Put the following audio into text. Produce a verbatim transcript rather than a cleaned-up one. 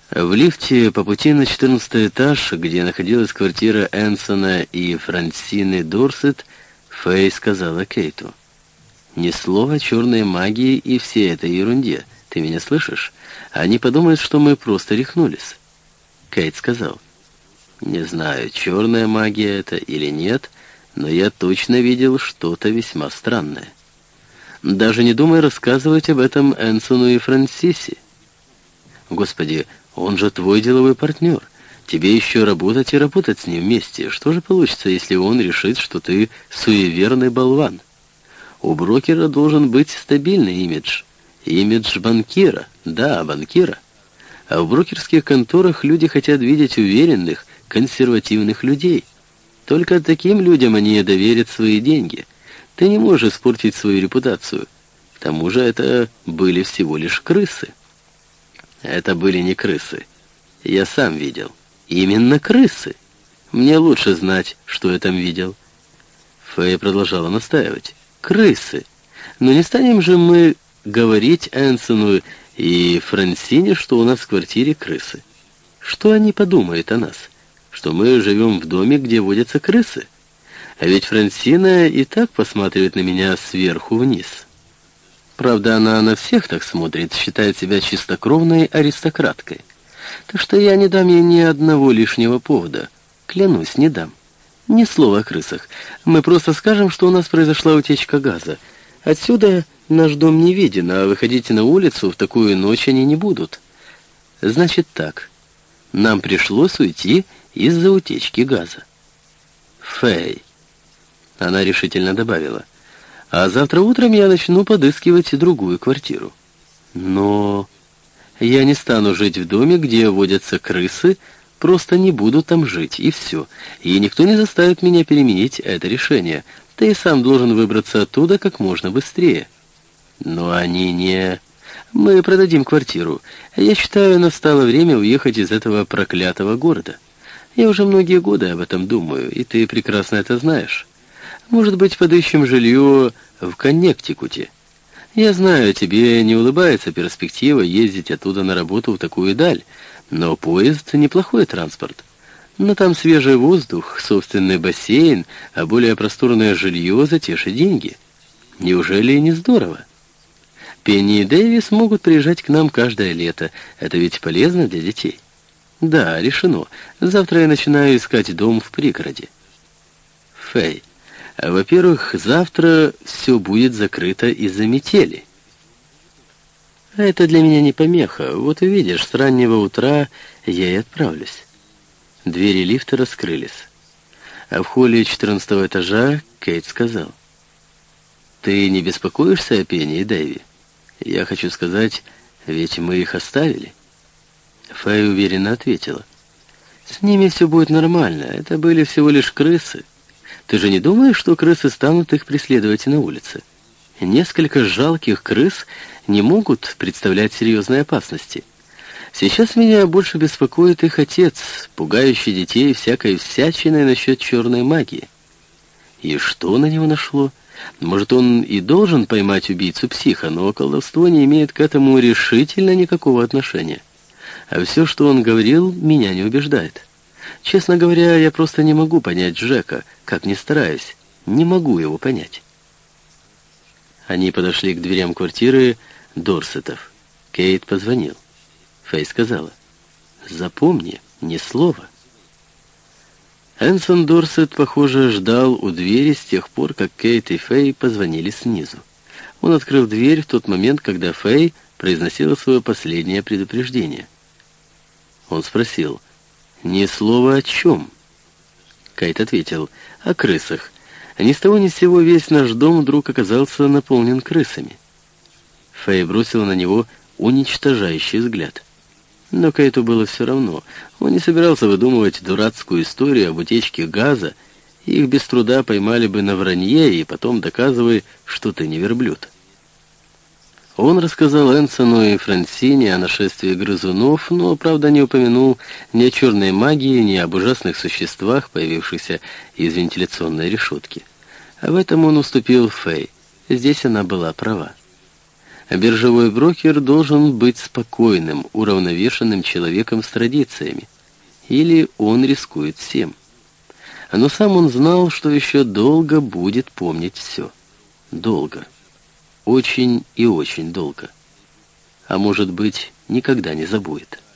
В лифте по пути на четырнадцатый этаж, где находилась квартира Энсона и Франсины Дорсет, Фэй сказала Кейту: «Ни слова о черной магии и всей этой ерунде. Ты меня слышишь? Они подумают, что мы просто рехнулись». Кейт сказал: «Не знаю, черная магия это или нет, но я точно видел что-то весьма странное. Даже не думай рассказывать об этом Энсону и Франсисе. Господи, он же твой деловой партнер. Тебе еще работать и работать с ним вместе. Что же получится, если он решит, что ты суеверный болван? У брокера должен быть стабильный имидж. Имидж банкира. Да, банкира. А в брокерских конторах люди хотят видеть уверенных, консервативных людей. Только таким людям они доверят свои деньги. Ты не можешь испортить свою репутацию. К тому же это были всего лишь крысы». «Это были не крысы. Я сам видел». «Именно крысы. Мне лучше знать, что я там видел». Фэй продолжала настаивать. «Крысы. Но не станем же мы говорить Энсону и Франсине, что у нас в квартире крысы. Что они подумают о нас? Что мы живем в доме, где водятся крысы? А ведь Франсина и так посматривает на меня сверху вниз. Правда, она на всех так смотрит, считает себя чистокровной аристократкой. Так что я не дам ей ни одного лишнего повода. Клянусь, не дам. Ни слова о крысах. Мы просто скажем, что у нас произошла утечка газа. Отсюда наш дом не виден, а выходить на улицу в такую ночь они не будут. Значит так. Нам пришлось уйти из-за утечки газа». «Фэй», — она решительно добавила, — «а завтра утром я начну подыскивать другую квартиру». «Но я не стану жить в доме, где водятся крысы, просто не буду там жить, и все. И никто не заставит меня переменить это решение. Ты и сам должен выбраться оттуда как можно быстрее». «Но они не...» «Мы продадим квартиру. Я считаю, настало время уехать из этого проклятого города. Я уже многие годы об этом думаю, и ты прекрасно это знаешь. Может быть, подыщем жилье в Коннектикуте. Я знаю, тебе не улыбается перспектива ездить оттуда на работу в такую даль, но поезд — неплохой транспорт. Но там свежий воздух, собственный бассейн, а более просторное жилье за те же деньги. Неужели не здорово? Пенни и Дэвис могут приезжать к нам каждое лето. Это ведь полезно для детей». «Да, решено. Завтра я начинаю искать дом в пригороде». «Фэй, во-первых, завтра все будет закрыто из-за метели». «Это для меня не помеха. Вот увидишь, с раннего утра я и отправлюсь». Двери лифта раскрылись. А в холле четырнадцатого этажа Кейт сказал: «Ты не беспокоишься о Пенни и Дэви? Я хочу сказать, ведь мы их оставили». Фэй уверенно ответила: «С ними все будет нормально. Это были всего лишь крысы. Ты же не думаешь, что крысы станут их преследовать на улице? Несколько жалких крыс не могут представлять серьезной опасности. Сейчас меня больше беспокоит их отец, пугающий детей всякой всячиной насчет черной магии. И что на него нашло? Может, он и должен поймать убийцу-психа, но колдовство не имеет к этому решительно никакого отношения. А все, что он говорил, меня не убеждает. Честно говоря, я просто не могу понять Джека, как ни стараюсь. Не могу его понять». Они подошли к дверям квартиры Дорсетов. Кейт позвонил. Фэй сказала: «Запомни, ни слова». Энсон Дорсет, похоже, ждал у двери с тех пор, как Кейт и Фэй позвонили снизу. Он открыл дверь в тот момент, когда Фэй произносила свое последнее предупреждение. Он спросил: «Ни слова о чем?» Кейт ответил: «О крысах. Ни с того ни с сего весь наш дом вдруг оказался наполнен крысами». Фэй бросила на него уничтожающий взгляд. Но Кейту было все равно. Он не собирался выдумывать дурацкую историю об утечке газа. Их без труда поймали бы на вранье, и потом доказывай, что ты не верблюд. Он рассказал Энсону и Франсине о нашествии грызунов, но, правда, не упомянул ни о черной магии, ни об ужасных существах, появившихся из вентиляционной решетки. А в этом он уступил Фэй. Здесь она была права. А биржевой брокер должен быть спокойным, уравновешенным человеком с традициями. Или он рискует всем. Но сам он знал, что еще долго будет помнить все. Долго. Очень и очень долго. А может быть, никогда не забудет.